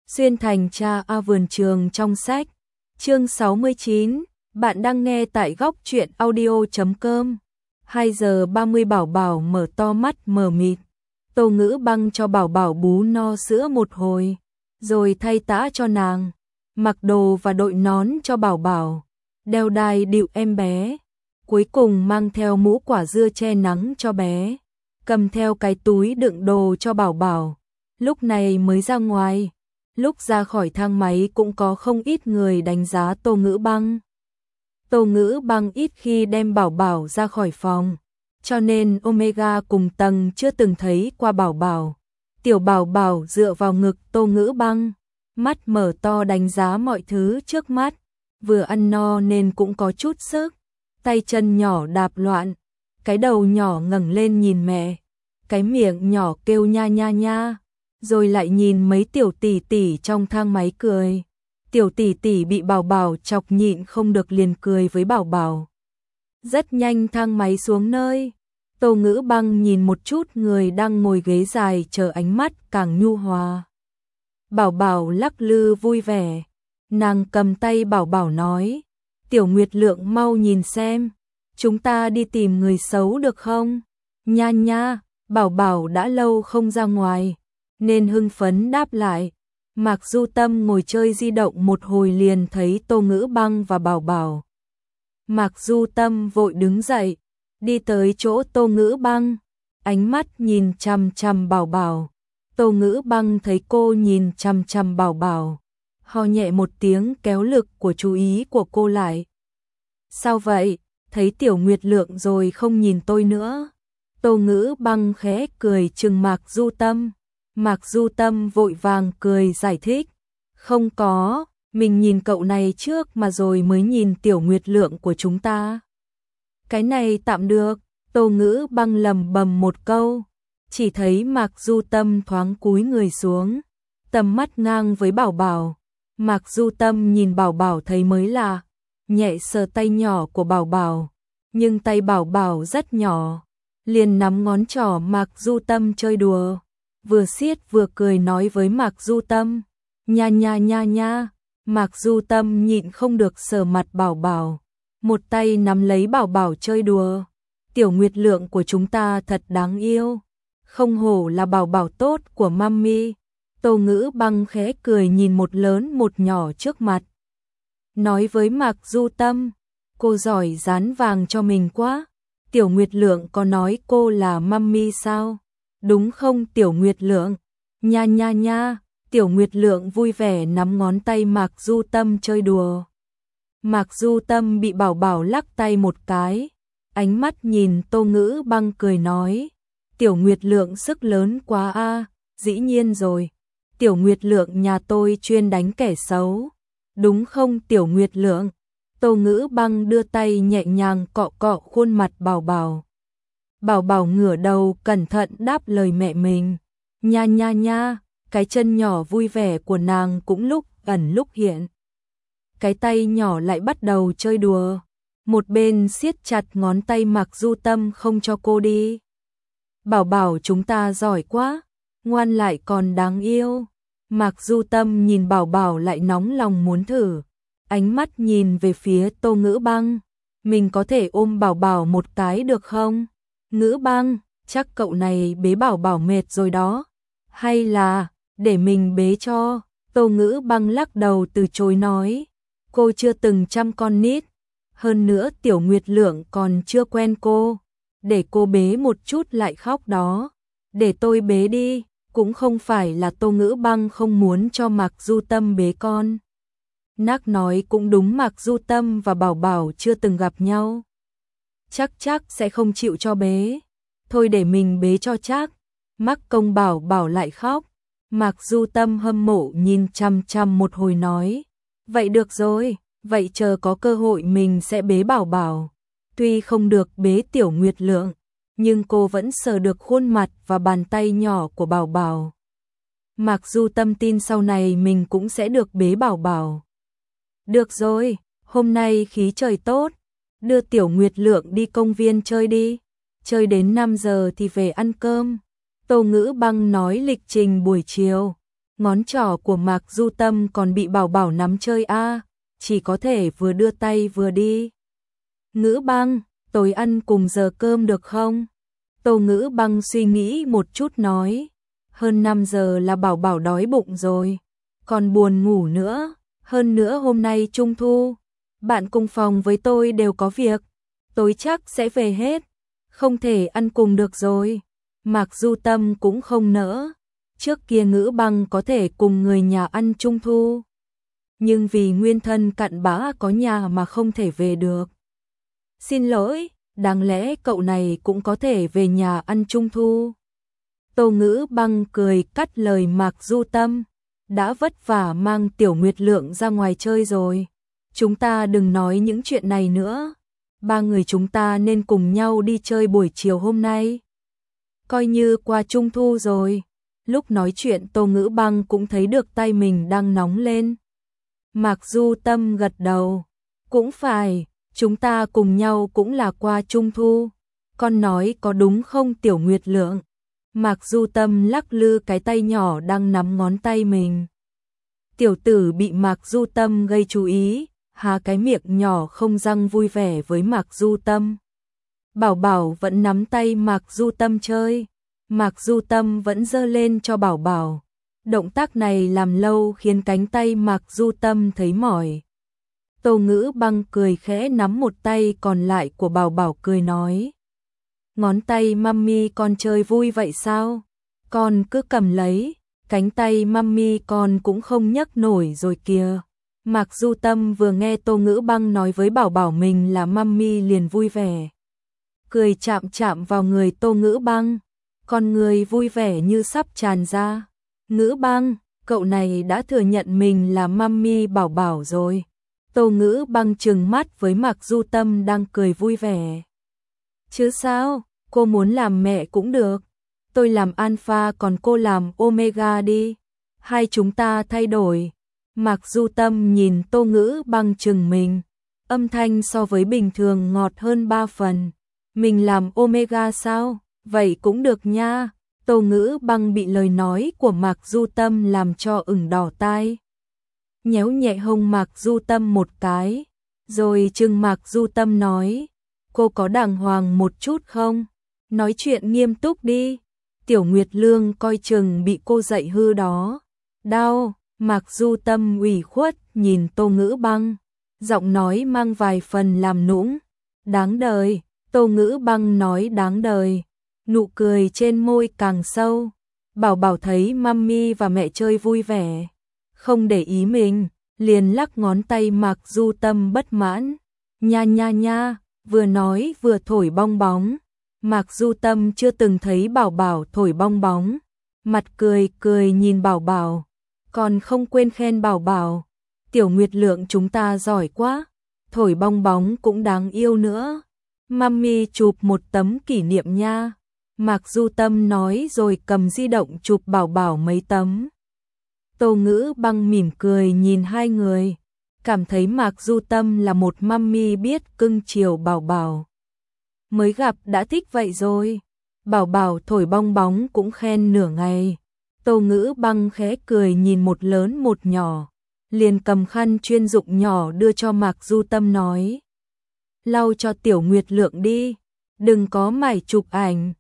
Xuyên thành cha vườn trường trong sách. Chương 69, bạn đang nghe tại góc truyện audio.com. 2 giờ 30 Bảo Bảo mở to mắt mờ mịt. Tô Ngữ Băng cho Bảo Bảo bú no sữa một hồi, rồi thay tã cho nàng, mặc đồ và đội nón cho Bảo Bảo, đeo đai đựu em bé, cuối cùng mang theo mũ quả dưa che nắng cho bé, cầm theo cái túi đựng đồ cho Bảo Bảo, lúc này mới ra ngoài. Lúc ra khỏi thang máy cũng có không ít người đánh giá Tô Ngữ Băng. Tô Ngữ Băng ít khi đem Bảo Bảo ra khỏi phòng, cho nên Omega cùng tầng chưa từng thấy qua Bảo Bảo. Tiểu Bảo Bảo dựa vào ngực Tô Ngữ Băng, mắt mở to đánh giá mọi thứ trước mắt, vừa ăn no nên cũng có chút sức, tay chân nhỏ đạp loạn, cái đầu nhỏ ngẩng lên nhìn mẹ, cái miệng nhỏ kêu nha nha nha, rồi lại nhìn mấy tiểu tỷ tỷ trong thang máy cười. Tiểu tỷ tỷ bị Bảo Bảo chọc nhịn không được liền cười với Bảo Bảo. Rất nhanh thang máy xuống nơi, Tô Ngữ Băng nhìn một chút người đang ngồi ghế dài chờ, ánh mắt càng nhu hòa. Bảo Bảo lắc lư vui vẻ, nàng cầm tay Bảo Bảo nói, Tiểu Nguyệt Lượng mau nhìn xem, chúng ta đi tìm người xấu được không? Nha nha, Bảo Bảo đã lâu không ra ngoài, nên hưng phấn đáp lại. Mạc Du Tâm ngồi chơi di động một hồi liền thấy Tô Ngữ Băng và Bảo Bảo. Mạc Du Tâm vội đứng dậy, đi tới chỗ Tô Ngữ Băng, ánh mắt nhìn chằm chằm Bảo Bảo. Tô Ngữ Băng thấy cô nhìn chằm chằm Bảo Bảo, ho nhẹ một tiếng kéo lực của chú ý của cô lại. Sao vậy, thấy Tiểu Nguyệt Lượng rồi không nhìn tôi nữa? Tô Ngữ Băng khẽ cười trừng Mạc Du Tâm. Mạc Du Tâm vội vàng cười giải thích, không có, mình nhìn cậu này trước mà rồi mới nhìn Tiểu Nguyệt Lượng của chúng ta. Cái này tạm được, Tô Ngữ Băng lầm bầm một câu, chỉ thấy Mạc Du Tâm thoáng cúi người xuống, tầm mắt ngang với Bảo Bảo. Mạc Du Tâm nhìn Bảo Bảo thấy mới lạ, nhẹ sờ tay nhỏ của Bảo Bảo, nhưng tay Bảo Bảo rất nhỏ, liền nắm ngón trỏ Mạc Du Tâm chơi đùa. Vừa siết vừa cười nói với Mạc Du Tâm, nha nha nha nha. Mạc Du Tâm nhịn không được sờ mặt Bảo Bảo, một tay nắm lấy Bảo Bảo chơi đùa. Tiểu Nguyệt Lượng của chúng ta thật đáng yêu, không hổ là Bảo Bảo tốt của mami. Tô Ngữ Băng khẽ cười nhìn một lớn một nhỏ trước mặt, nói với Mạc Du Tâm, cô giỏi dán vàng cho mình quá. Tiểu Nguyệt Lượng có nói cô là mami sao? Đúng không Tiểu Nguyệt Lượng? Nha nha nha, Tiểu Nguyệt Lượng vui vẻ nắm ngón tay Mạc Du Tâm chơi đùa. Mạc Du Tâm bị Bảo Bảo lắc tay một cái, ánh mắt nhìn Tô Ngữ Băng cười nói, Tiểu Nguyệt Lượng sức lớn quá a, dĩ nhiên rồi. Tiểu Nguyệt Lượng nhà tôi chuyên đánh kẻ xấu, đúng không Tiểu Nguyệt Lượng? Tô Ngữ Băng đưa tay nhẹ nhàng cọ cọ khuôn mặt Bảo Bảo. Bảo Bảo ngửa đầu cẩn thận đáp lời mẹ mình, nha nha nha, cái chân nhỏ vui vẻ của nàng cũng lúc ẩn lúc hiện. Cái tay nhỏ lại bắt đầu chơi đùa, một bên siết chặt ngón tay Mạc Du Tâm không cho cô đi. Bảo Bảo chúng ta giỏi quá, ngoan lại còn đáng yêu. Mạc Du Tâm nhìn Bảo Bảo lại nóng lòng muốn thử, ánh mắt nhìn về phía Tô Ngữ Băng, mình có thể ôm Bảo Bảo một cái được không? Ngữ Băng, chắc cậu này bế Bảo Bảo mệt rồi đó, hay là để mình bế cho? Tô Ngữ Băng lắc đầu từ chối nói, cô chưa từng chăm con nít, hơn nữa Tiểu Nguyệt Lượng còn chưa quen cô, để cô bế một chút lại khóc đó, để tôi bế đi. Cũng không phải là Tô Ngữ Băng không muốn cho Mạc Du Tâm bế con. Nác nói cũng đúng, Mạc Du Tâm và Bảo Bảo chưa từng gặp nhau, chắc sẽ không chịu cho bế. Thôi để mình bế cho chắc. Mắc công Bảo Bảo lại khóc. Mạc Du Tâm hâm mộ nhìn chằm chằm một hồi nói, vậy được rồi, vậy chờ có cơ hội mình sẽ bế Bảo Bảo. Tuy không được bế Tiểu Nguyệt Lượng, nhưng cô vẫn sờ được khuôn mặt và bàn tay nhỏ của Bảo Bảo. Mạc Du Tâm tin sau này mình cũng sẽ được bế Bảo Bảo. Được rồi, hôm nay khí trời tốt, đưa Tiểu Nguyệt Lượng đi công viên chơi đi, chơi đến 5 giờ thì về ăn cơm. Tô Ngữ Băng nói lịch trình buổi chiều, Ngón trỏ của Mạc Du Tâm còn bị Bảo Bảo nắm chơi a, chỉ có thể vừa đưa tay vừa đi. Ngữ Băng, tối ăn cùng giờ cơm được không? Tô Ngữ Băng suy nghĩ một chút nói, hơn 5 giờ là Bảo Bảo đói bụng rồi, còn buồn ngủ nữa, hơn nữa hôm nay Trung thu, bạn cùng phòng với tôi đều có việc, tối chắc sẽ về hết, không thể ăn cùng được rồi. Mạc Du Tâm cũng không nỡ, trước kia Ngữ Băng có thể cùng người nhà ăn Trung thu, nhưng vì nguyên thân cặn bã có nhà mà không thể về được. Xin lỗi, đáng lẽ cậu này cũng có thể về nhà ăn Trung thu. Tô Ngữ Băng cười cắt lời Mạc Du Tâm, đã vất vả mang Tiểu Nguyệt Lượng ra ngoài chơi rồi, chúng ta đừng nói những chuyện này nữa, ba người chúng ta nên cùng nhau đi chơi buổi chiều hôm nay. Coi như qua Trung thu rồi. Lúc nói chuyện Tô Ngữ Băng cũng thấy được tay mình đang nóng lên. Mạc Du Tâm gật đầu, cũng phải, chúng ta cùng nhau cũng là qua Trung thu. Con nói có đúng không Tiểu Nguyệt Lượng? Mạc Du Tâm lắc lư cái tay nhỏ đang nắm ngón tay mình. Tiểu tử bị Mạc Du Tâm gây chú ý, há cái miệng nhỏ không răng vui vẻ với Mạc Du Tâm. Bảo Bảo vẫn nắm tay Mạc Du Tâm chơi, Mạc Du Tâm vẫn giơ lên cho Bảo Bảo. Động tác này làm lâu khiến cánh tay Mạc Du Tâm thấy mỏi. Tô Ngữ Băng cười khẽ nắm một tay còn lại của Bảo Bảo cười nói, ngón tay mami con chơi vui vậy sao? Con cứ cầm lấy, cánh tay mami con cũng không nhấc nổi rồi kìa. Mạc Du Tâm vừa nghe Tô Ngữ Băng nói với Bảo Bảo mình là mami liền vui vẻ, cười chạm chạm vào người Tô Ngữ Băng, con người vui vẻ như sắp tràn ra. Ngữ Băng, cậu này đã thừa nhận mình là mami Bảo Bảo rồi. Tô Ngữ Băng trừng mắt với Mạc Du Tâm đang cười vui vẻ. Chứ sao, cô muốn làm mẹ cũng được. Tôi làm alpha còn cô làm omega đi. Hai chúng ta thay đổi. Mạc Du Tâm nhìn Tô Ngữ Băng trừng mình. Âm thanh so với bình thường ngọt hơn 3 phần. Mình làm omega sao? Vậy cũng được nha. Tô Ngữ Băng bị lời nói của Mạc Du Tâm làm cho ửng đỏ tai. Nhéo nhẹ hông Mạc Du Tâm một cái, rồi trừng Mạc Du Tâm nói, cô có đàng hoàng một chút không? Nói chuyện nghiêm túc đi. Tiểu Nguyệt Lương coi chừng bị cô dạy hư đó. Đau. Mạc Du Tâm ủy khuất nhìn Tô Ngữ Băng, giọng nói mang vài phần làm nũng. Đáng đời. Tô Ngữ Băng nói đáng đời, nụ cười trên môi càng sâu. Bảo Bảo thấy mami và mẹ chơi vui vẻ, không để ý mình, liền lắc ngón tay Mạc Du Tâm bất mãn. Nha nha nha, vừa nói vừa thổi bong bóng. Mạc Du Tâm chưa từng thấy Bảo Bảo thổi bong bóng, mặt cười cười nhìn Bảo Bảo, còn không quên khen Bảo Bảo, Tiểu Nguyệt Lượng chúng ta giỏi quá, thổi bong bóng cũng đáng yêu nữa. Mami chụp một tấm kỷ niệm nha. Mạc Du Tâm nói rồi cầm di động chụp Bảo Bảo mấy tấm. Tô Ngữ Băng mỉm cười nhìn hai người, cảm thấy Mạc Du Tâm là một mami biết cưng chiều Bảo Bảo. Mới gặp đã thích vậy rồi. Bảo Bảo thổi bong bóng cũng khen nửa ngày. Tô Ngữ Băng khẽ cười nhìn một lớn một nhỏ, liền cầm khăn chuyên dụng nhỏ đưa cho Mạc Du Tâm nói, lau cho Tiểu Nguyệt Lượng đi, đừng có mải chụp ảnh.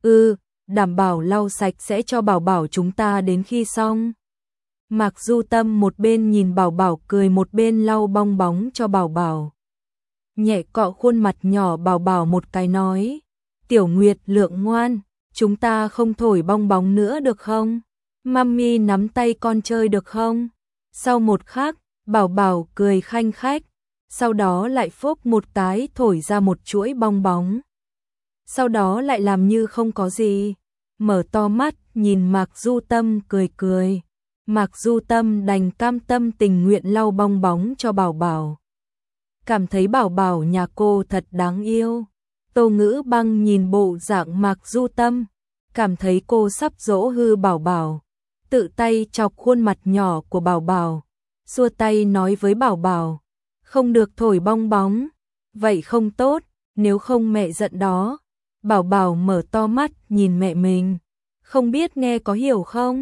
Đảm bảo lau sạch sẽ cho Bảo Bảo chúng ta đến khi xong. Mạc Du Tâm một bên nhìn Bảo Bảo cười một bên lau bong bóng cho Bảo Bảo. Nhẹ cọ khuôn mặt nhỏ Bảo Bảo một cái nói, Tiểu Nguyệt Lượng ngoan, chúng ta không thổi bong bóng nữa được không? Mami nắm tay con chơi được không? Sau một khắc, Bảo Bảo cười khanh khách, sau đó lại phốc một cái thổi ra một chuỗi bong bóng. Sau đó lại làm như không có gì, mở to mắt nhìn Mạc Du Tâm cười cười. Mạc Du Tâm đành cam tâm tình nguyện lau bong bóng cho Bảo Bảo. Cảm thấy Bảo Bảo nhà cô thật đáng yêu. Tô Ngữ Băng nhìn bộ dạng Mạc Du Tâm, cảm thấy cô sắp dỗ hư Bảo Bảo, tự tay chọc khuôn mặt nhỏ của Bảo Bảo, xua tay nói với Bảo Bảo, không được thổi bong bóng, vậy không tốt, nếu không mẹ giận đó. Bảo Bảo mở to mắt nhìn mẹ mình, không biết nghe có hiểu không?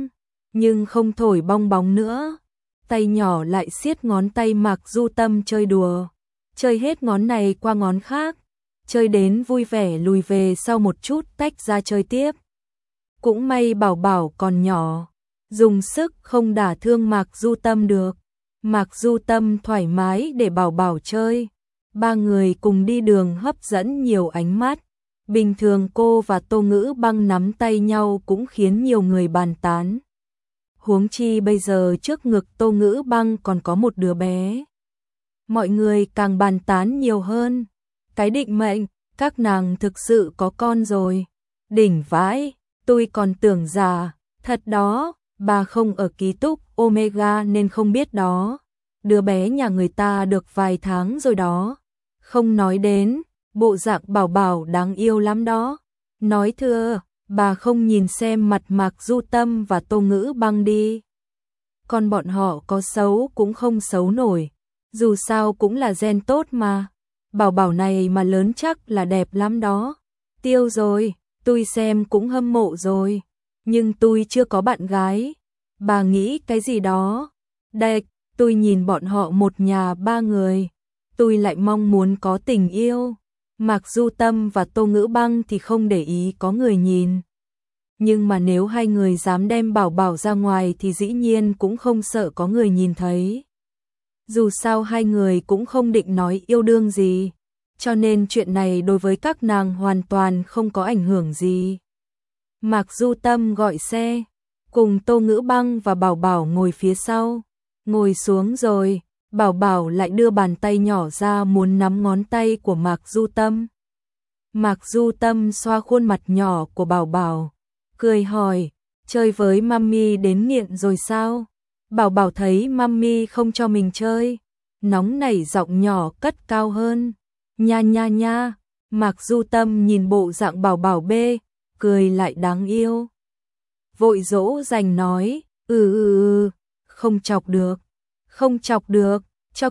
nhưng không thổi bong bóng nữa. Tay nhỏ lại siết ngón tay Mạc Du Tâm chơi đùa, chơi hết ngón này qua ngón khác, chơi đến vui vẻ lùi về sau một chút tách ra chơi tiếp. Cũng may Bảo Bảo còn nhỏ, dùng sức không đả thương Mạc Du Tâm được. Mạc Du Tâm thoải mái để Bảo Bảo chơi. Ba người cùng đi đường hấp dẫn nhiều ánh mắt. Bình thường cô và Tô Ngữ Băng nắm tay nhau cũng khiến nhiều người bàn tán. Huống chi bây giờ trước ngực Tô Ngữ Băng còn có một đứa bé. Mọi người càng bàn tán nhiều hơn. Cái định mệnh, các nàng thực sự có con rồi. Đỉnh vãi, tôi còn tưởng già, thật đó, bà không ở ký túc Omega nên không biết đó. Đứa bé nhà người ta được vài tháng rồi đó. Không nói đến, bộ dạng Bảo Bảo đáng yêu lắm đó. Nói thưa, bà không nhìn xem mặt Mạc Du Tâm và Tô Ngữ Băng đi. Còn bọn họ có xấu cũng không xấu nổi. Dù sao cũng là gen tốt mà. Bảo Bảo này mà lớn chắc là đẹp lắm đó. Tiêu rồi, tôi xem cũng hâm mộ rồi. Nhưng tôi chưa có bạn gái. Bà nghĩ cái gì đó? Đệch, tôi nhìn bọn họ một nhà ba người. Tôi lại mong muốn có tình yêu. Mạc Du Tâm và Tô Ngữ Băng thì không để ý có người nhìn. Nhưng mà nếu hai người dám đem Bảo Bảo ra ngoài thì dĩ nhiên cũng không sợ có người nhìn thấy. Dù sao hai người cũng không định nói yêu đương gì, cho nên chuyện này đối với các nàng hoàn toàn không có ảnh hưởng gì. Mạc Du Tâm gọi xe, cùng Tô Ngữ Băng và Bảo Bảo ngồi phía sau. Ngồi xuống rồi, Bảo Bảo lại đưa bàn tay nhỏ ra muốn nắm ngón tay của Mạc Du Tâm. Mạc Du Tâm xoa khuôn mặt nhỏ của Bảo Bảo, cười hỏi, chơi với mami đến nghiện rồi sao? Bảo Bảo thấy mami không cho mình chơi, nóng nảy giọng nhỏ cất cao hơn. Nha nha nha, Mạc Du Tâm nhìn bộ dạng Bảo Bảo bê, cười lại đáng yêu. Vội dỗ dành nói, không chọc được, không chọc được, cho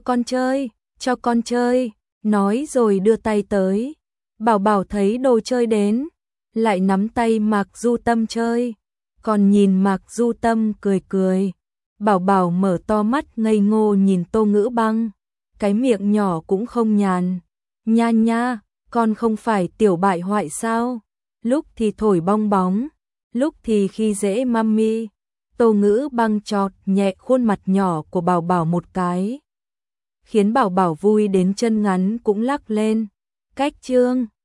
con chơi, nói rồi đưa tay tới. Bảo Bảo thấy đồ chơi đến, lại nắm tay Mạc Du Tâm chơi, còn nhìn Mạc Du Tâm cười cười. Bảo Bảo mở to mắt ngây ngô nhìn Tô Ngữ Băng, cái miệng nhỏ cũng không nhàn. Nha nha, con không phải tiểu bại hoại sao? Lúc thì thổi bong bóng, lúc thì khi dễ mami. Tô Ngữ Băng chọt nhẹ khuôn mặt nhỏ của Bảo Bảo một cái, khiến Bảo Bảo vui đến chân ngắn cũng lắc lên. Cách chương